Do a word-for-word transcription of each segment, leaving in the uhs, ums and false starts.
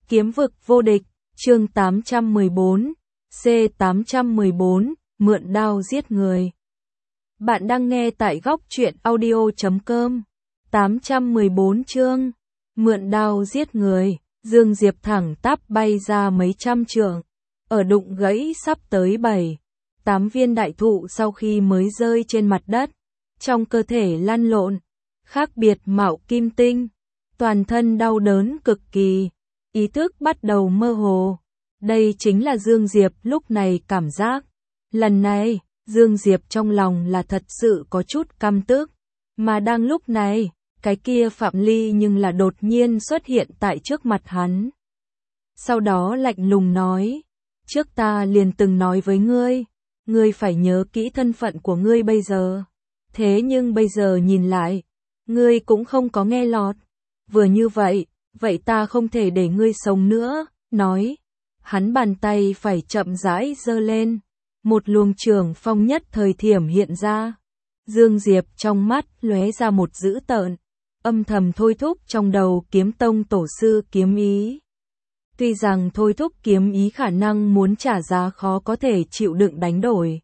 Kiếm vực vô địch, chương tám trăm mười bốn, C tám trăm mười bốn, mượn đao giết người. Bạn đang nghe tại góc truyện audio chấm com. tám trăm mười bốn chương, mượn đao giết người, Dương Diệp thẳng tắp bay ra mấy trăm trượng, ở đụng gãy sắp tới bảy, tám viên đại thụ sau khi mới rơi trên mặt đất, trong cơ thể lăn lộn, khác biệt mạo kim tinh, toàn thân đau đớn cực kỳ, ý thức bắt đầu mơ hồ. Đây chính là Dương Diệp lúc này cảm giác. Lần này, Dương Diệp trong lòng là thật sự có chút căm tức, mà đang lúc này, cái kia Phạm Ly nhưng là đột nhiên xuất hiện tại trước mặt hắn. Sau đó lạnh lùng nói, trước ta liền từng nói với ngươi, ngươi phải nhớ kỹ thân phận của ngươi bây giờ. Thế nhưng bây giờ nhìn lại, ngươi cũng không có nghe lọt. Vừa như vậy, vậy ta không thể để ngươi sống nữa, nói. Hắn bàn tay phải chậm rãi giơ lên, một luồng trường phong nhất thời thiểm hiện ra. Dương Diệp trong mắt lóe ra một dữ tợn, âm thầm thôi thúc trong đầu kiếm tông tổ sư kiếm ý. Tuy rằng thôi thúc kiếm ý khả năng muốn trả giá khó có thể chịu đựng đánh đổi.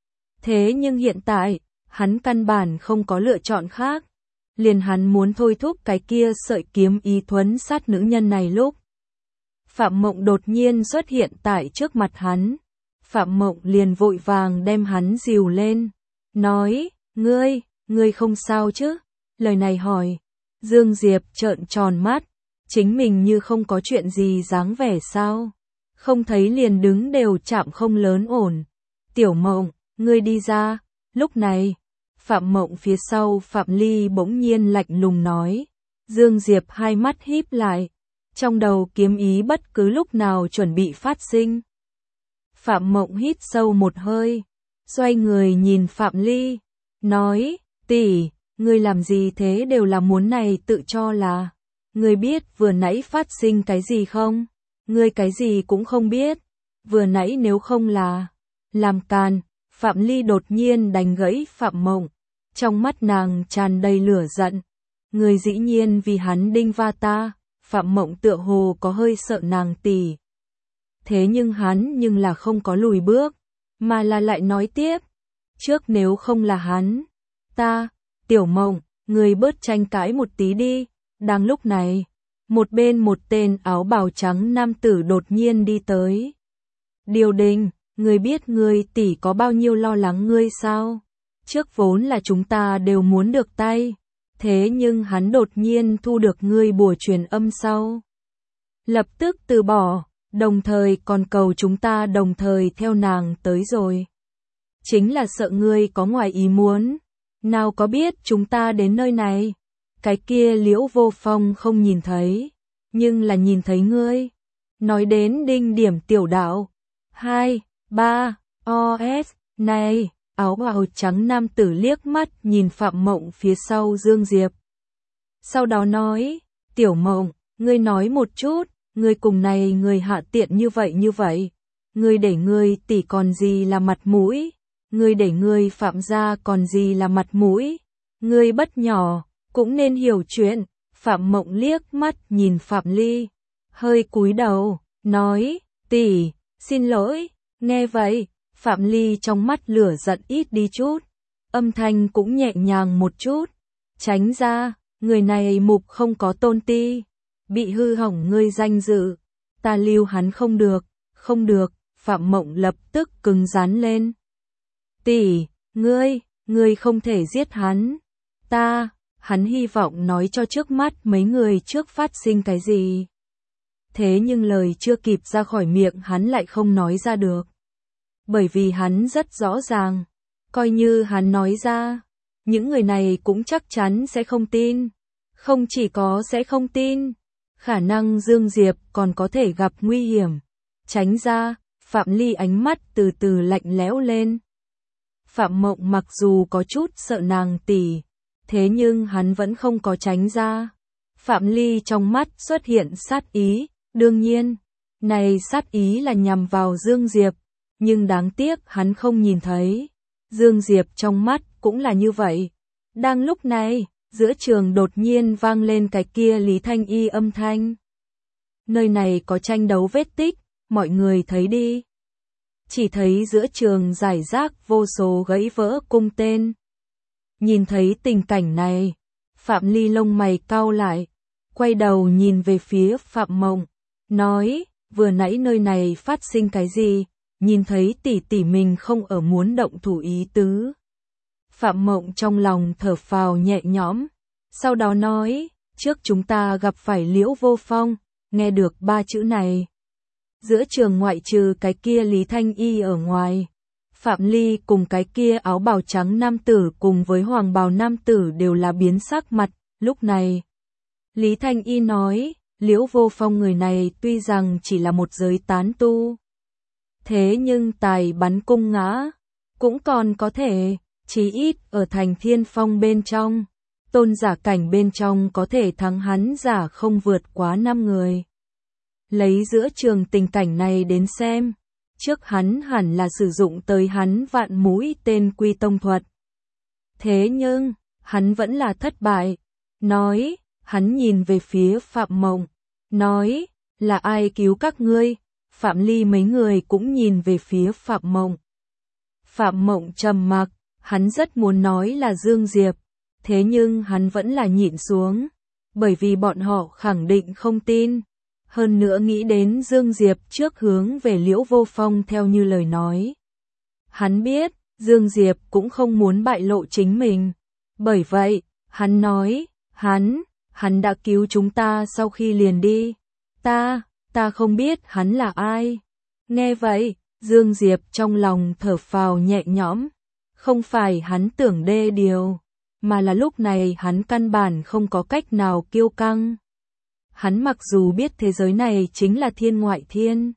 Thế nhưng hiện tại, hắn căn bản không có lựa chọn khác. Liền hắn muốn thôi thúc cái kia sợi kiếm ý thuấn sát nữ nhân này lúc. Phạm Mộng đột nhiên xuất hiện tại trước mặt hắn. Phạm Mộng liền vội vàng đem hắn dìu lên. Nói, ngươi, ngươi không sao chứ? Lời này hỏi. Dương Diệp trợn tròn mắt. Chính mình như không có chuyện gì dáng vẻ sao? Không thấy liền đứng đều chạm không lớn ổn. Tiểu Mộng, ngươi đi ra. Lúc này, Phạm Mộng phía sau Phạm Ly bỗng nhiên lạnh lùng nói. Dương Diệp hai mắt híp lại. Trong đầu kiếm ý bất cứ lúc nào chuẩn bị phát sinh. Phạm Mộng hít sâu một hơi, xoay người nhìn Phạm Ly, nói, tỷ, ngươi làm gì thế đều là muốn này tự cho là. Ngươi biết vừa nãy phát sinh cái gì không? Ngươi cái gì cũng không biết. Vừa nãy nếu không là làm càn, Phạm Ly đột nhiên đánh gãy Phạm Mộng. Trong mắt nàng tràn đầy lửa giận. Ngươi dĩ nhiên vì hắn đinh va ta. Phạm Mộng tựa hồ có hơi sợ nàng tỷ. Thế nhưng hắn nhưng là không có lùi bước, mà là lại nói tiếp. Trước nếu không là hắn, ta, Tiểu Mộng, người bớt tranh cãi một tí đi. Đang lúc này, một bên một tên áo bào trắng nam tử đột nhiên đi tới. Điều Đình, người biết người tỷ có bao nhiêu lo lắng ngươi sao? Trước vốn là chúng ta đều muốn được tay. Thế nhưng hắn đột nhiên thu được ngươi bùa truyền âm sau. Lập tức từ bỏ, đồng thời còn cầu chúng ta đồng thời theo nàng tới rồi. Chính là sợ ngươi có ngoài ý muốn. Nào có biết chúng ta đến nơi này. Cái kia Liễu Vô Phong không nhìn thấy, nhưng là nhìn thấy ngươi. Nói đến đinh điểm tiểu đạo. Hai, ba, o s, này. Áo bào trắng nam tử liếc mắt nhìn Phạm Mộng phía sau Dương Diệp. Sau đó nói, Tiểu Mộng, ngươi nói một chút, ngươi cùng này người hạ tiện như vậy như vậy. Ngươi để ngươi tỷ còn gì là mặt mũi, ngươi để ngươi Phạm gia còn gì là mặt mũi. Ngươi bất nhỏ, cũng nên hiểu chuyện. Phạm Mộng liếc mắt nhìn Phạm Ly, hơi cúi đầu, nói, tỷ, xin lỗi. Nghe vậy, Phạm Ly trong mắt lửa giận ít đi chút, âm thanh cũng nhẹ nhàng một chút. Tránh ra, người này mục không có tôn ti, bị hư hỏng ngươi danh dự, ta lưu hắn không được, không được. Phạm Mộng lập tức cứng rắn lên. Tỷ, ngươi, ngươi không thể giết hắn. Ta, hắn hy vọng nói cho trước mắt mấy người trước phát sinh cái gì. Thế nhưng lời chưa kịp ra khỏi miệng hắn lại không nói ra được. Bởi vì hắn rất rõ ràng, coi như hắn nói ra, những người này cũng chắc chắn sẽ không tin. Không chỉ có sẽ không tin, khả năng Dương Diệp còn có thể gặp nguy hiểm. Tránh ra, Phạm Ly ánh mắt từ từ lạnh lẽo lên. Phạm Mộng mặc dù có chút sợ nàng tỷ, thế nhưng hắn vẫn không có tránh ra. Phạm Ly trong mắt xuất hiện sát ý, đương nhiên, này sát ý là nhằm vào Dương Diệp. Nhưng đáng tiếc hắn không nhìn thấy. Dương Diệp trong mắt cũng là như vậy. Đang lúc này, giữa trường đột nhiên vang lên cái kia Lý Thanh Y âm thanh. nơi này có tranh đấu vết tích, mọi người thấy đi. Chỉ thấy giữa trường rải rác vô số gãy vỡ cung tên. Nhìn thấy tình cảnh này, Phạm Ly lông mày cau lại, quay đầu nhìn về phía Phạm Mộng, nói, vừa nãy nơi này phát sinh cái gì, nhìn thấy tỷ tỷ mình không ở muốn động thủ ý tứ. Phạm Mộng trong lòng thở phào nhẹ nhõm, sau đó nói, trước chúng ta gặp phải Liễu Vô Phong, nghe được ba chữ này. Giữa trường ngoại trừ cái kia Lý Thanh Y ở ngoài, Phạm Ly cùng cái kia áo bào trắng nam tử cùng với hoàng bào nam tử đều là biến sắc mặt, lúc này. Lý Thanh Y nói, Liễu Vô Phong người này tuy rằng chỉ là một giới tán tu. Thế nhưng tài bắn cung ngã, cũng còn có thể, chí ít ở thành Thiên Phong bên trong, tôn giả cảnh bên trong có thể thắng hắn giả không vượt quá năm người. Lấy giữa trường tình cảnh này đến xem, trước hắn hẳn là sử dụng tới hắn vạn mũi tên quy tông thuật. Thế nhưng, hắn vẫn là thất bại. Nói, hắn nhìn về phía Phạm Mộng, nói, là ai cứu các ngươi? Phạm Ly mấy người cũng nhìn về phía Phạm Mộng. Phạm Mộng trầm mặc, hắn rất muốn nói là Dương Diệp, thế nhưng hắn vẫn là nhịn xuống, bởi vì bọn họ khẳng định không tin. Hơn nữa nghĩ đến Dương Diệp trước hướng về Liễu Vô Phong theo như lời nói. Hắn biết, Dương Diệp cũng không muốn bại lộ chính mình. Bởi vậy, hắn nói, hắn, hắn đã cứu chúng ta sau khi liền đi. Ta, ta không biết hắn là ai. Nghe vậy, Dương Diệp trong lòng thở phào nhẹ nhõm. Không phải hắn tưởng đê điều, mà là lúc này hắn căn bản không có cách nào kiêu căng. Hắn mặc dù biết thế giới này chính là thiên ngoại thiên.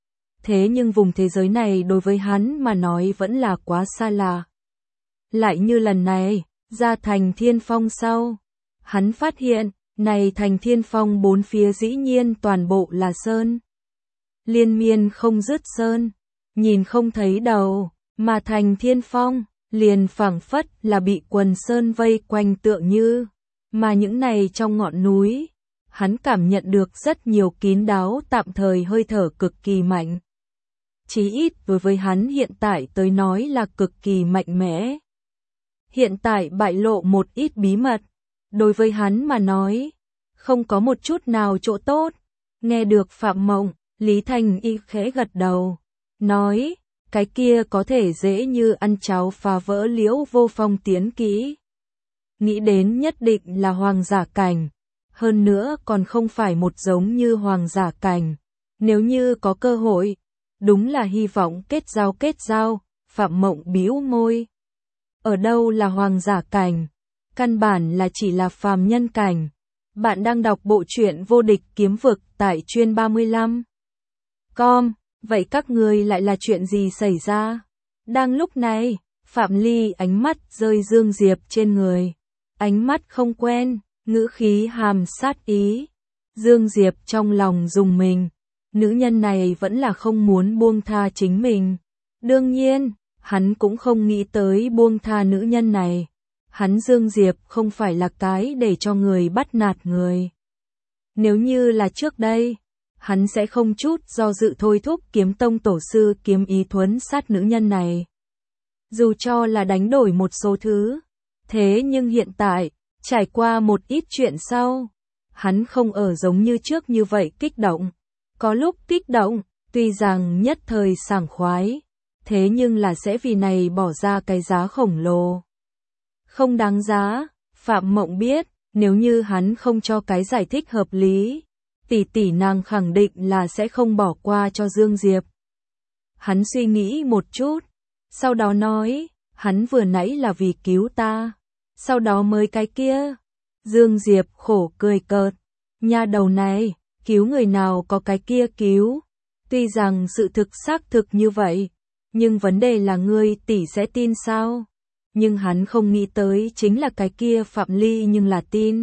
Thế nhưng vùng thế giới này đối với hắn mà nói vẫn là quá xa lạ. Lại như lần này, ra thành Thiên Phong sau. Hắn phát hiện, này thành Thiên Phong bốn phía dĩ nhiên toàn bộ là sơn. Liên miên không dứt sơn, nhìn không thấy đầu, mà thành Thiên Phong, liền phảng phất là bị quần sơn vây quanh tựa như. Mà những này trong ngọn núi, hắn cảm nhận được rất nhiều kín đáo tạm thời hơi thở cực kỳ mạnh. Chí ít đối với hắn hiện tại tới nói là cực kỳ mạnh mẽ. Hiện tại bại lộ một ít bí mật, đối với hắn mà nói, không có một chút nào chỗ tốt. Nghe được Phạm Mộng, Lý Thanh Y khẽ gật đầu, nói, cái kia có thể dễ như ăn cháo phá vỡ Liễu Vô Phong tiến kỹ. Nghĩ đến nhất định là hoàng giả cảnh. Hơn nữa còn không phải một giống như hoàng giả cảnh. Nếu như có cơ hội, đúng là hy vọng kết giao kết giao, Phạm Mộng bĩu môi. Ở đâu là hoàng giả cảnh? Căn bản là chỉ là phàm nhân cảnh. Bạn đang đọc bộ truyện Vô Địch Kiếm Vực tại chuyên ba mươi lăm. Com, vậy các ngươi lại là chuyện gì xảy ra? Đang lúc này, Phạm Ly ánh mắt rơi Dương Diệp trên người. Ánh mắt không quen. Ngữ khí hàm sát ý. Dương Diệp trong lòng rùng mình. Nữ nhân này vẫn là không muốn buông tha chính mình. Đương nhiên, hắn cũng không nghĩ tới buông tha nữ nhân này. Hắn Dương Diệp không phải là cái để cho người bắt nạt người. Nếu như là trước đây, hắn sẽ không chút do dự thôi thúc Kiếm Tông tổ sư Kiếm Ý thuấn sát nữ nhân này. Dù cho là đánh đổi một số thứ. Thế nhưng hiện tại, trải qua một ít chuyện sau, hắn không ở giống như trước như vậy kích động. Có lúc kích động, tuy rằng nhất thời sảng khoái, thế nhưng là sẽ vì này bỏ ra cái giá khổng lồ. Không đáng giá, Phạm Mộng biết, nếu như hắn không cho cái giải thích hợp lý, tỷ tỷ nàng khẳng định là sẽ không bỏ qua cho Dương Diệp. Hắn suy nghĩ một chút, sau đó nói, hắn vừa nãy là vì cứu ta. Sau đó mới cái kia. Dương Diệp khổ cười cợt. Nha đầu này, cứu người nào có cái kia cứu. Tuy rằng sự thực xác thực như vậy, nhưng vấn đề là ngươi tỷ sẽ tin sao? Nhưng hắn không nghĩ tới chính là cái kia Phạm Ly nhưng là tin.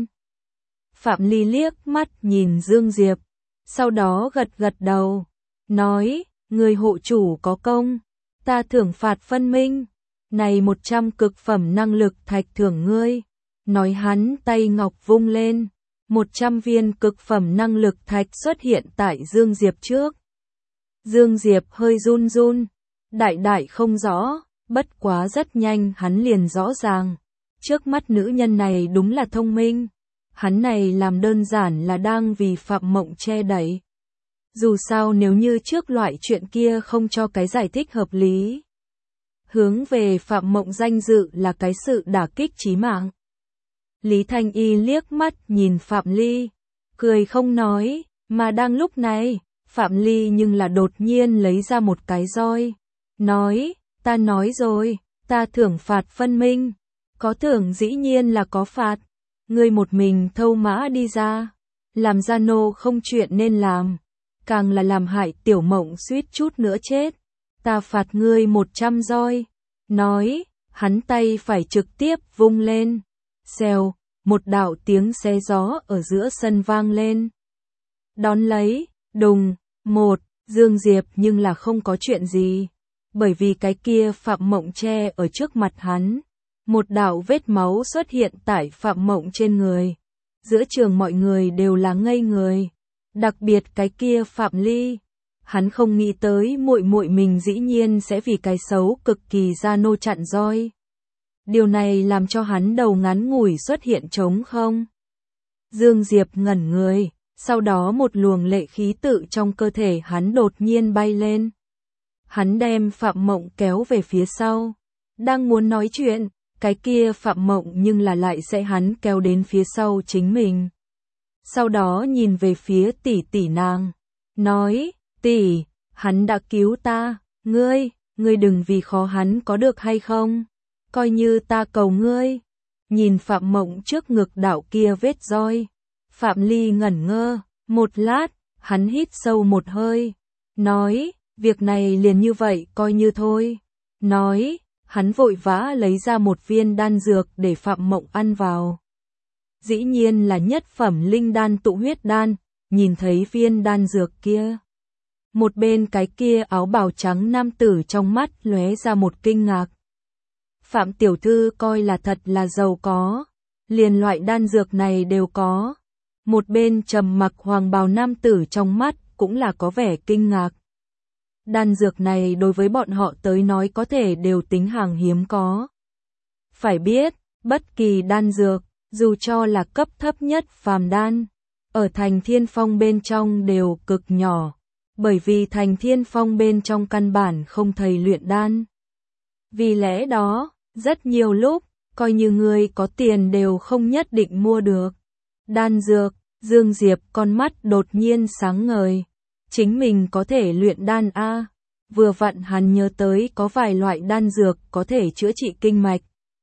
Phạm Ly liếc mắt nhìn Dương Diệp, sau đó gật gật đầu, nói, người hộ chủ có công, ta thưởng phạt phân minh. Này một trăm cực phẩm năng lực thạch thưởng ngươi. Nói hắn tay ngọc vung lên. một trăm viên cực phẩm năng lực thạch xuất hiện tại Dương Diệp trước. Dương Diệp hơi run run, đại đại không rõ, bất quá rất nhanh hắn liền rõ ràng. Trước mắt nữ nhân này đúng là thông minh. Hắn này làm đơn giản là đang vì Phạm Mộng che đậy. Dù sao nếu như trước loại chuyện kia không cho cái giải thích hợp lý. Hướng về Phạm Mộng danh dự là cái sự đả kích chí mạng. Lý Thanh Y liếc mắt nhìn Phạm Ly, cười không nói, mà đang lúc này, Phạm Ly nhưng là đột nhiên lấy ra một cái roi. Nói, ta nói rồi, ta thưởng phạt phân minh. Có thưởng dĩ nhiên là có phạt. Ngươi một mình thâu mã đi ra, làm gia nô không chuyện nên làm, càng là làm hại Tiểu Mộng suýt chút nữa chết. Ta phạt ngươi một trăm roi. Nói, hắn tay phải trực tiếp vung lên. Xèo, một đạo tiếng xé gió ở giữa sân vang lên. Đón lấy, đùng, một, Dương Diệp nhưng là không có chuyện gì. Bởi vì cái kia Phạm Mộng che ở trước mặt hắn. Một đạo vết máu xuất hiện tại Phạm Mộng trên người. Giữa trường mọi người đều là ngây người. Đặc biệt cái kia Phạm Ly. Hắn không nghĩ tới muội muội mình dĩ nhiên sẽ vì cái xấu cực kỳ ra nô chặn roi. Điều này làm cho hắn đầu ngắn ngủi xuất hiện trống không. Dương Diệp ngẩn người, sau đó một luồng lệ khí tự trong cơ thể hắn đột nhiên bay lên. Hắn đem Phạm Mộng kéo về phía sau. Đang muốn nói chuyện, cái kia Phạm Mộng nhưng là lại sẽ hắn kéo đến phía sau chính mình. Sau đó nhìn về phía tỷ tỷ nàng. Nói, tỷ, hắn đã cứu ta, ngươi, ngươi đừng vì khó hắn có được hay không. Coi như ta cầu ngươi. Nhìn Phạm Mộng trước ngực đạo kia vết roi. Phạm Ly ngẩn ngơ, một lát, hắn hít sâu một hơi. Nói, việc này liền như vậy coi như thôi. Nói, hắn vội vã lấy ra một viên đan dược để Phạm Mộng ăn vào. Dĩ nhiên là nhất phẩm linh đan tụ huyết đan, nhìn thấy viên đan dược kia. Một bên cái kia áo bào trắng nam tử trong mắt lóe ra một kinh ngạc. Phạm tiểu thư coi là thật là giàu có, liền loại đan dược này đều có. Một bên trầm mặc hoàng bào nam tử trong mắt cũng là có vẻ kinh ngạc. Đan dược này đối với bọn họ tới nói có thể đều tính hàng hiếm có. Phải biết, bất kỳ đan dược, dù cho là cấp thấp nhất phàm đan, ở thành Thiên Phong bên trong đều cực nhỏ, bởi vì thành Thiên Phong bên trong căn bản không thầy luyện đan. Vì lẽ đó, rất nhiều lúc, coi như người có tiền đều không nhất định mua được. Đan dược, Dương Diệp con mắt đột nhiên sáng ngời. Chính mình có thể luyện đan a. Vừa vặn hắn nhớ tới có vài loại đan dược có thể chữa trị kinh mạch.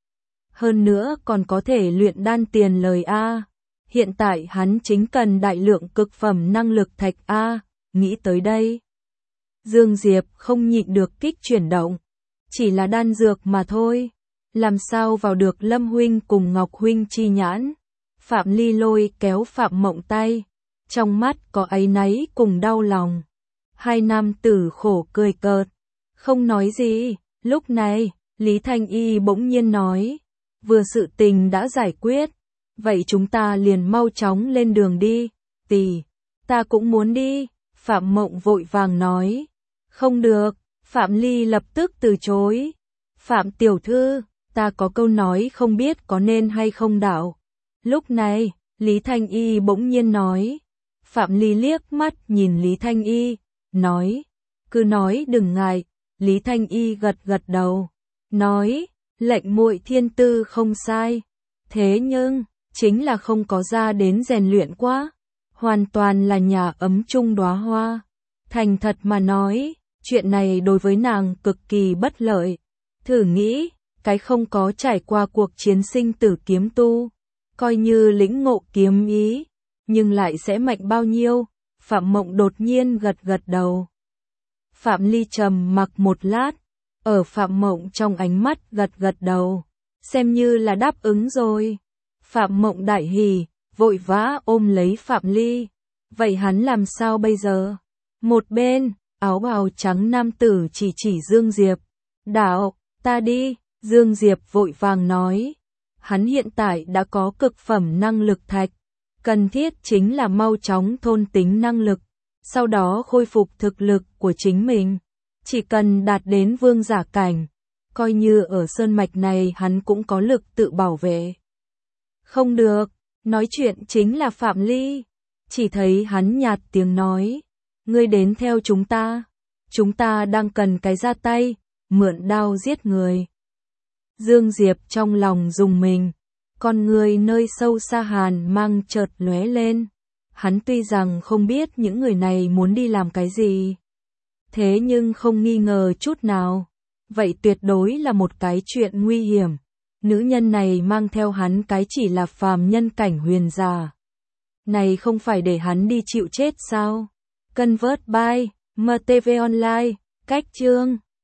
Hơn nữa còn có thể luyện đan tiền lời a. Hiện tại hắn chính cần đại lượng cực phẩm năng lực thạch a. Nghĩ tới đây, Dương Diệp không nhịn được kích chuyển động. Chỉ là đan dược mà thôi, làm sao vào được Lâm huynh cùng Ngọc huynh chi nhãn. Phạm Ly lôi kéo Phạm Mộng tay, trong mắt có áy náy cùng đau lòng. Hai nam tử khổ cười cợt, không nói gì. Lúc này, Lý Thanh Y bỗng nhiên nói, vừa sự tình đã giải quyết, vậy chúng ta liền mau chóng lên đường đi. Tỷ, ta cũng muốn đi. Phạm Mộng vội vàng nói, không được. Phạm Ly lập tức từ chối. Phạm tiểu thư, ta có câu nói không biết có nên hay không đạo. Lúc này, Lý Thanh Y bỗng nhiên nói. Phạm Ly liếc mắt nhìn Lý Thanh Y, nói, cứ nói đừng ngại. Lý Thanh Y gật gật đầu, nói, lệnh muội thiên tư không sai. Thế nhưng, chính là không có ra đến rèn luyện quá. Hoàn toàn là nhà ấm chung đóa hoa. Thành thật mà nói, chuyện này đối với nàng cực kỳ bất lợi. Thử nghĩ, cái không có trải qua cuộc chiến sinh tử kiếm tu, coi như lĩnh ngộ kiếm ý, nhưng lại sẽ mạnh bao nhiêu. Phạm Mộng đột nhiên gật gật đầu. Phạm Ly trầm mặc một lát, ở Phạm Mộng trong ánh mắt gật gật đầu, xem như là đáp ứng rồi. Phạm Mộng đại hỉ, vội vã ôm lấy Phạm Ly. Vậy hắn làm sao bây giờ? Một bên, áo bào trắng nam tử chỉ chỉ Dương Diệp. Đạo, ta đi. Dương Diệp vội vàng nói. Hắn hiện tại đã có cực phẩm năng lực thạch, Cần thiết chính là mau chóng thôn tính năng lực, sau đó khôi phục thực lực của chính mình. Chỉ cần đạt đến vương giả cảnh, coi như ở sơn mạch này hắn cũng có lực tự bảo vệ. Không được, nói chuyện chính là Phạm Ly. Chỉ thấy hắn nhạt tiếng nói, ngươi đến theo chúng ta, chúng ta đang cần cái ra tay, mượn đao giết người. Dương Diệp trong lòng rùng mình, con người nơi sâu xa hàn mang chợt lóe lên. Hắn tuy rằng không biết những người này muốn đi làm cái gì, thế nhưng không nghi ngờ chút nào, vậy tuyệt đối là một cái chuyện nguy hiểm. Nữ nhân này mang theo hắn cái chỉ là phàm nhân cảnh huyền giả. Này không phải để hắn đi chịu chết sao? Convert by em tê vê Online, cách chương